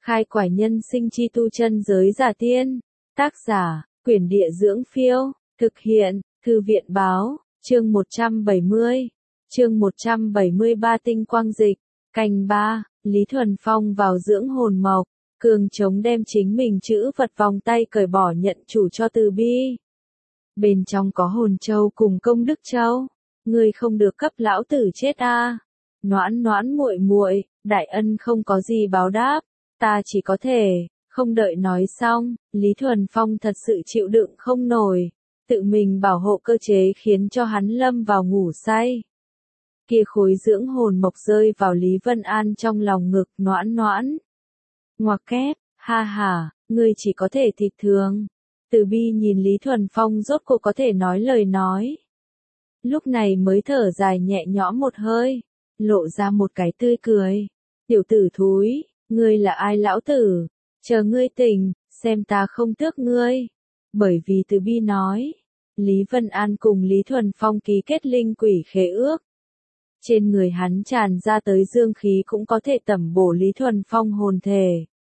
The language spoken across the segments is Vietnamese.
Khai quải nhân sinh chi tu chân giới giả tiên. Tác giả, Quyển Địa Dưỡng Phiêu. Thực hiện, Thư viện Báo. Chương 170. Chương 173 Tinh quang dịch. Canh 3. Lý Thuần Phong vào dưỡng hồn mộc. Cường trống đem chính mình chữ vật vòng tay cởi bỏ nhận chủ cho Từ Bi. Bên trong có hồn châu cùng công đức châu. Ngươi không được cấp lão tử chết a. Noãn noãn muội muội, đại ân không có gì báo đáp, ta chỉ có thể. Không đợi nói xong, Lý Thuần Phong thật sự chịu đựng không nổi, tự mình bảo hộ cơ chế khiến cho hắn lâm vào ngủ say. Kia khối dưỡng hồn mộc rơi vào Lý Vân An trong lòng ngực, noãn noãn. Ngoặc kép, ha ha, ngươi chỉ có thể thịt thường. Từ Bi nhìn Lý Thuần Phong rốt cuộc có thể nói lời nói. Lúc này mới thở dài nhẹ nhõm một hơi, lộ ra một cái tươi cười. Tiểu tử thúi, ngươi là ai lão tử? Chờ ngươi tỉnh, xem ta không tước ngươi. Bởi vì Từ Bi nói, Lý Vân An cùng Lý Thuần Phong ký kết linh quỷ khế ước. Trên người hắn tràn ra tới dương khí cũng có thể tẩm bổ Lý Thuần Phong hồn thể.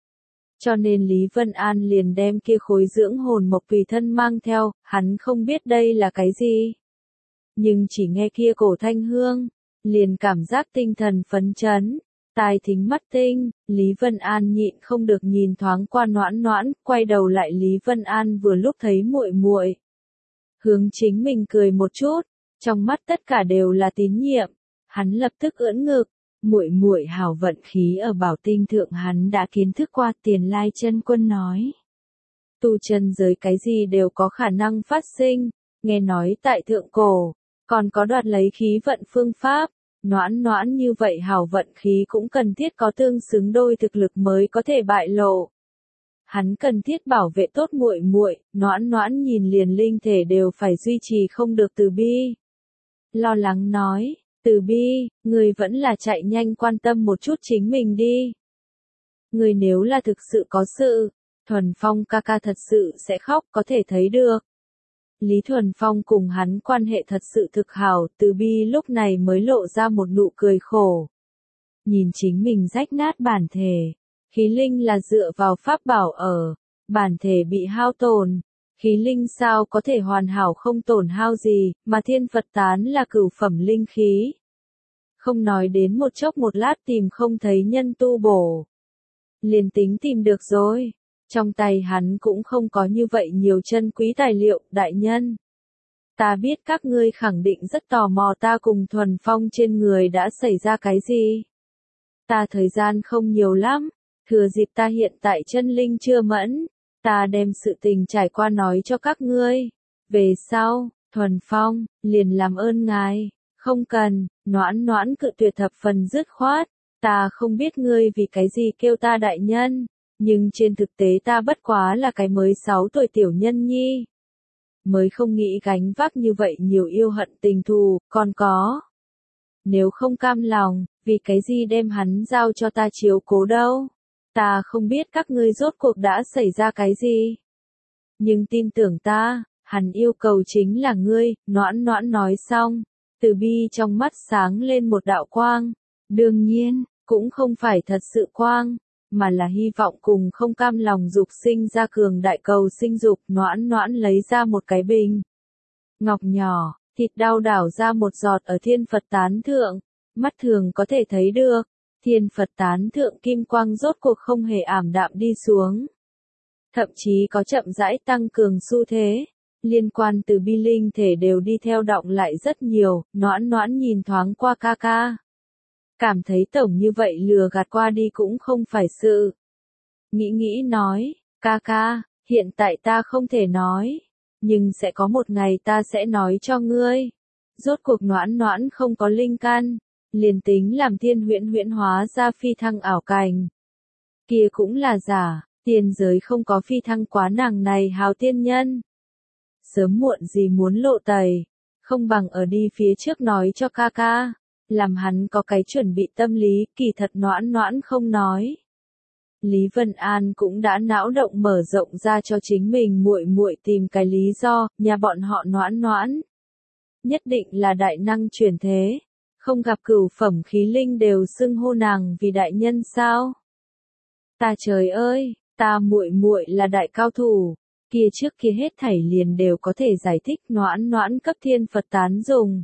Cho nên Lý Vân An liền đem kia khối dưỡng hồn mộc tùy thân mang theo, hắn không biết đây là cái gì. Nhưng chỉ nghe kia cổ thanh hương, liền cảm giác tinh thần phấn chấn, tai thính mắt tinh. Lý Vân An nhịn không được nhìn thoáng qua noãn noãn, quay đầu lại Lý Vân An vừa lúc thấy muội muội hướng chính mình cười một chút, trong mắt tất cả đều là tín nhiệm. Hắn lập tức ưỡn ngực, muội muội hảo vận khí ở bảo tinh thượng hắn đã kiến thức qua. Tiền Lai Chân Quân nói, tu chân giới cái gì đều có khả năng phát sinh, nghe nói tại thượng cổ, còn có đoạt lấy khí vận phương pháp. Noãn noãn như vậy hảo vận khí cũng cần thiết có tương xứng đôi thực lực mới có thể bại lộ. Hắn cần thiết bảo vệ tốt muội muội. Noãn noãn nhìn liền linh thể đều phải duy trì không được. Từ Bi lo lắng nói, Từ Bi, người vẫn là chạy nhanh quan tâm một chút chính mình đi. Người nếu là thực sự có sự, Thuần Phong ca ca thật sự sẽ khóc có thể thấy được. Lý Thuần Phong cùng hắn quan hệ thật sự thực hảo. Từ Bi lúc này mới lộ ra một nụ cười khổ. Nhìn chính mình rách nát bản thể, khí linh là dựa vào pháp bảo ở, bản thể bị hao tổn. Khí linh sao có thể hoàn hảo không tổn hao gì, mà thiên Phật tán là cửu phẩm linh khí. Không nói đến một chốc một lát tìm không thấy nhân tu bổ. Liền tính tìm được rồi, trong tay hắn cũng không có như vậy nhiều chân quý tài liệu. Đại nhân, ta biết các ngươi khẳng định rất tò mò ta cùng Thuần Phong trên người đã xảy ra cái gì. Ta thời gian không nhiều lắm, thừa dịp ta hiện tại chân linh chưa mẫn, ta đem sự tình trải qua nói cho các ngươi. Về sau, Thuần Phong, liền làm ơn ngài, không cần. Noãn noãn cự tuyệt thập phần dứt khoát, ta không biết ngươi vì cái gì kêu ta đại nhân, nhưng trên thực tế ta bất quá là cái mới 6 tuổi tiểu nhân nhi. Mới không nghĩ gánh vác như vậy nhiều yêu hận tình thù, còn có. Nếu không cam lòng, vì cái gì đem hắn giao cho ta chiếu cố đâu. Ta không biết các ngươi rốt cuộc đã xảy ra cái gì. Nhưng tin tưởng ta, hắn yêu cầu chính là ngươi. Noãn noãn nói xong, Từ Bi trong mắt sáng lên một đạo quang. Đương nhiên, cũng không phải thật sự quang, mà là hy vọng cùng không cam lòng dục sinh ra cường đại cầu sinh dục. Noãn noãn lấy ra một cái bình ngọc nhỏ, thịt đao đảo ra một giọt ở thiên Phật tán thượng, mắt thường có thể thấy được, thiên Phật tán thượng kim quang rốt cuộc không hề ảm đạm đi xuống. Thậm chí có chậm rãi tăng cường xu thế, liên quan Từ Bi linh thể đều đi theo động lại rất nhiều. Noãn noãn nhìn thoáng qua ca ca, cảm thấy tổng như vậy lừa gạt qua đi cũng không phải sự. Nghĩ nói, ca ca, hiện tại ta không thể nói, nhưng sẽ có một ngày ta sẽ nói cho ngươi. Rốt cuộc noãn noãn không có linh căn, liền tính làm thiên huyễn huyễn hóa ra phi thăng ảo cảnh, kia cũng là giả. Tiên giới không có phi thăng quá nàng này hào tiên nhân. Sớm muộn gì muốn lộ tẩy, không bằng ở đi phía trước nói cho ca ca, làm hắn có cái chuẩn bị tâm lý. Kỳ thật noãn noãn không nói, Lý Vân An cũng đã não động mở rộng ra cho chính mình muội muội tìm cái lý do. Nhà bọn họ noãn noãn nhất định là đại năng chuyển thế, không gặp cửu phẩm khí linh đều xưng hô nàng vì đại nhân sao? Ta trời ơi, ta muội muội là đại cao thủ, kia trước kia hết thảy liền đều có thể giải thích noãn noãn cấp thiên Phật tán dùng.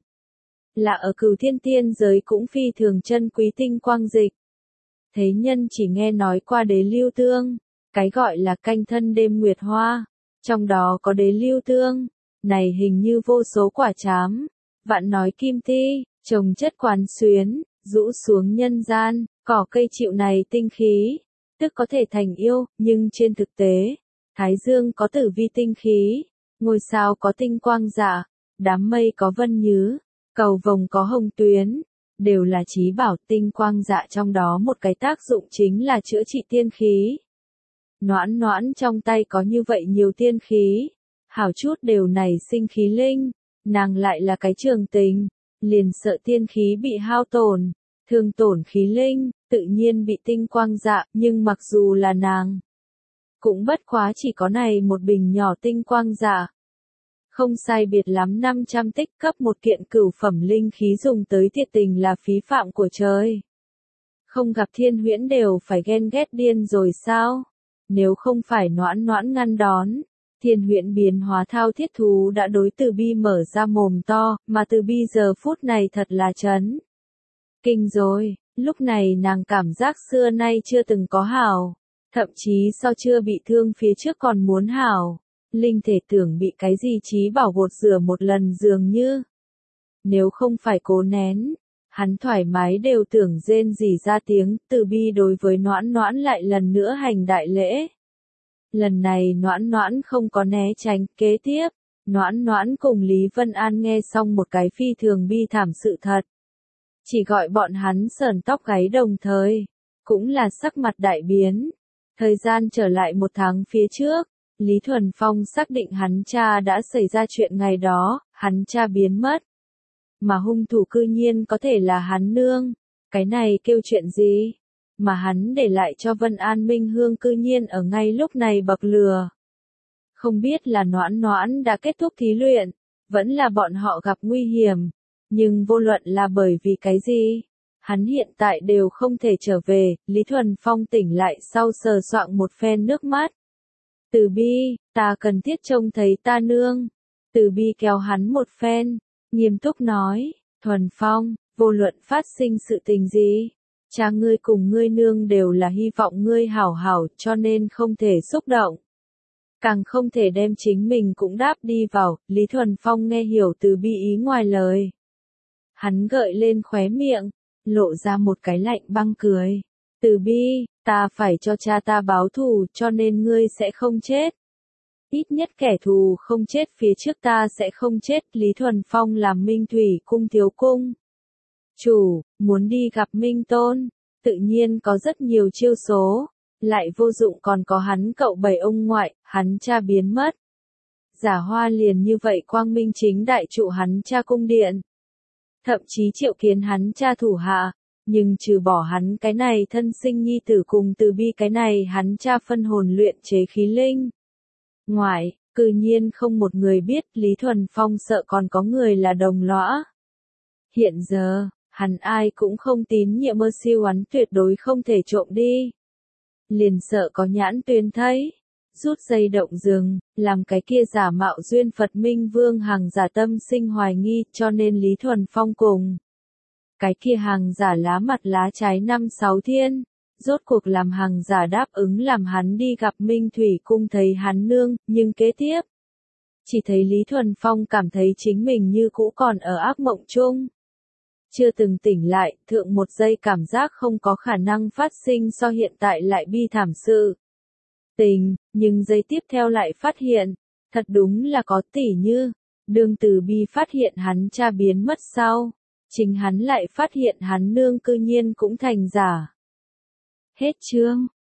Là ở Cửu Thiên tiên giới cũng phi thường chân quý tinh quang dịch. Thế nhân chỉ nghe nói qua đế lưu tương, cái gọi là canh thân đêm nguyệt hoa, trong đó có đế lưu tương, này hình như vô số quả chám, vạn nói kim ti, trồng chất quán xuyến, rũ xuống nhân gian, cỏ cây chịu này tinh khí, tức có thể thành yêu, nhưng trên thực tế, Thái Dương có tử vi tinh khí, ngôi sao có tinh quang dạ, đám mây có vân nhứ, cầu vồng có hồng tuyến, đều là chí bảo. Tinh quang dạ trong đó một cái tác dụng chính là chữa trị tiên khí. Noãn noãn trong tay có như vậy nhiều tiên khí, hảo chút đều nảy sinh khí linh, nàng lại là cái trường tình, liền sợ tiên khí bị hao tổn, thương tổn khí linh, tự nhiên bị tinh quang dạ, nhưng mặc dù là nàng, cũng bất quá chỉ có này một bình nhỏ tinh quang dạ. Không sai biệt lắm 500 tích cấp một kiện cửu phẩm linh khí dùng tới thiệt tình là phí phạm của trời. Không gặp Thiên Huyễn đều phải ghen ghét điên rồi sao? Nếu không phải noãn noãn ngăn đón, Thiên Huyễn biến hóa thao thiết thú đã đối Từ Bi mở ra mồm to, mà Từ Bi giờ phút này thật là chấn kinh rồi, lúc này nàng cảm giác xưa nay chưa từng có hảo, thậm chí so chưa bị thương phía trước còn muốn hảo. Linh thể tưởng bị cái gì chí bảo gột rửa một lần dường như. Nếu không phải cố nén, hắn thoải mái đều tưởng rên rỉ ra tiếng. Từ Bi đối với noãn noãn lại lần nữa hành đại lễ. Lần này noãn noãn không có né tránh. Kế tiếp, noãn noãn cùng Lý Vân An nghe xong một cái phi thường bi thảm sự thật. Chỉ gọi bọn hắn sờn tóc gáy đồng thời, cũng là sắc mặt đại biến. Thời gian trở lại một tháng phía trước. Lý Thuần Phong xác định hắn cha đã xảy ra chuyện ngày đó, hắn cha biến mất. Mà hung thủ cư nhiên có thể là hắn nương. Cái này kêu chuyện gì? Mà hắn để lại cho Vân An Minh Hương cư nhiên ở ngay lúc này bậc lừa. Không biết là noãn noãn đã kết thúc thí luyện, vẫn là bọn họ gặp nguy hiểm. Nhưng vô luận là bởi vì cái gì? Hắn hiện tại đều không thể trở về. Lý Thuần Phong tỉnh lại sau sờ soạng một phen nước mắt. Từ Bi, ta cần thiết trông thấy ta nương. Từ Bi kéo hắn một phen, nghiêm túc nói, Thuần Phong, vô luận phát sinh sự tình gì, cha ngươi cùng ngươi nương đều là hy vọng ngươi hảo hảo cho nên không thể xúc động. Càng không thể đem chính mình cũng đáp đi vào. Lý Thuần Phong nghe hiểu Từ Bi ý ngoài lời. Hắn gợi lên khóe miệng, lộ ra một cái lạnh băng cười. Từ Bi, ta phải cho cha ta báo thù cho nên ngươi sẽ không chết. Ít nhất kẻ thù không chết phía trước ta sẽ không chết. Lý Thuần Phong làm Minh Thủy cung thiếu cung chủ, muốn đi gặp Minh Tôn, tự nhiên có rất nhiều chiêu số, lại vô dụng còn có hắn cậu bảy ông ngoại, hắn cha biến mất. Giả Hoa liền như vậy quang minh chính đại trụ hắn cha cung điện. Thậm chí triệu kiến hắn cha thủ hạ. Nhưng trừ bỏ hắn cái này thân sinh nhi tử cùng Từ Bi cái này hắn cha phân hồn luyện chế khí linh. Ngoại, cư nhiên không một người biết. Lý Thuần Phong sợ còn có người là đồng lõa. Hiện giờ, hắn ai cũng không tín nhiệm mơ siêu hắn tuyệt đối không thể trộm đi. Liền sợ có nhãn tuyên thấy. Rút dây động rừng, làm cái kia giả mạo duyên Phật Minh Vương hàng giả tâm sinh hoài nghi cho nên Lý Thuần Phong cùng. Cái kia hàng giả lá mặt lá trái 5-6 thiên, rốt cuộc làm hàng giả đáp ứng làm hắn đi gặp Minh Thủy cung thấy hắn nương, nhưng kế tiếp. Chỉ thấy Lý Thuần Phong cảm thấy chính mình như cũ còn ở ác mộng chung. Chưa từng tỉnh lại, thượng một giây cảm giác không có khả năng phát sinh so hiện tại lại bi thảm sự. Tình, nhưng giây tiếp theo lại phát hiện, thật đúng là có tỉ như, đương Từ Bi phát hiện hắn cha biến mất sau. Chính hắn lại phát hiện hắn nương cư nhiên cũng thành giả. Hết chương.